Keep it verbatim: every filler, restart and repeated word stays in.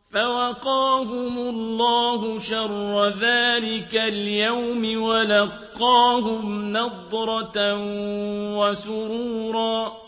فوقاهم الله شر ذلك اليوم ولقاهم نضرة وسرورا.